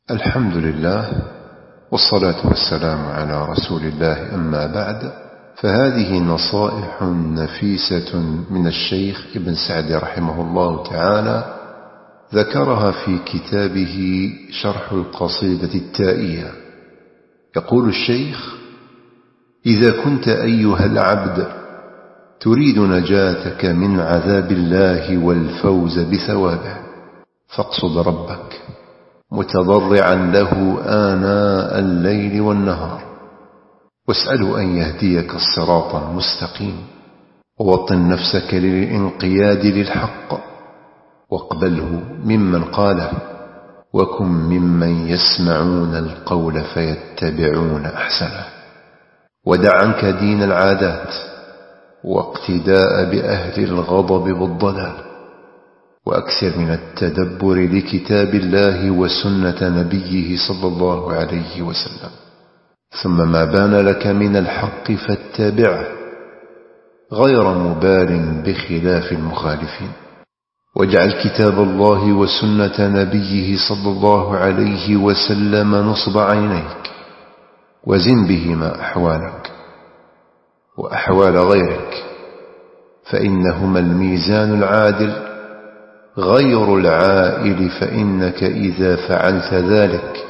الحمد لله والصلاة والسلام على رسول الله، أما بعد، فهذه نصائح نفيسة من الشيخ ابن سعد رحمه الله تعالى ذكرها في كتابه شرح القصيدة التائية. يقول الشيخ: إذا كنت أيها العبد تريد نجاتك من عذاب الله والفوز بثوابه، فاقصد ربك متضرعا له آناء الليل والنهار، واسأله أن يهديك الصراط المستقيم، ووطن نفسك للانقياد للحق، واقبله ممن قاله، وكن ممن يسمعون القول فيتبعون أحسنه، ودع عنك دين العادات واقتداء بأهل الغضب والضلال، وأكثر من التدبر لكتاب الله وسنة نبيه صلى الله عليه وسلم. ثم ما بان لك من الحق فاتبعه غير مبال بخلاف المخالفين، واجعل كتاب الله وسنة نبيه صلى الله عليه وسلم نصب عينيك، وزن بهما أحوالك وأحوال غيرك، فإنهما الميزان العادل غير العائل، فإنك إذا فعلت ذلك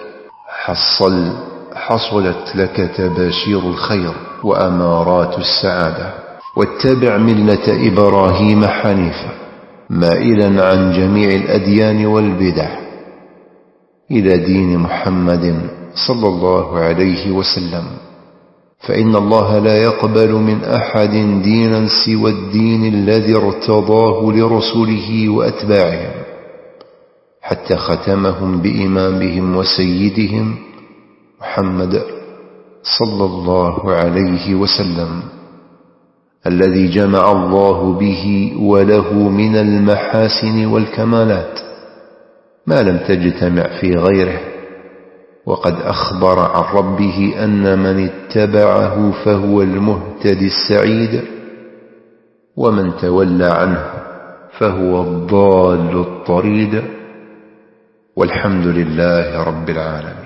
حصلت لك تباشير الخير وأمارات السعادة. واتبع ملة إبراهيم حنيفا مائلا عن جميع الأديان والبدع إلى دين محمد صلى الله عليه وسلم، فإن الله لا يقبل من أحد دينا سوى الدين الذي ارتضاه لرسله وأتباعهم، حتى ختمهم بإمامهم وسيدهم محمد صلى الله عليه وسلم، الذي جمع الله به وله من المحاسن والكمالات ما لم تجتمع في غيره. وقد أخبر عن ربه أن من اتبعه فهو المهتدي السعيد، ومن تولى عنه فهو الضال الطريد. والحمد لله رب العالمين.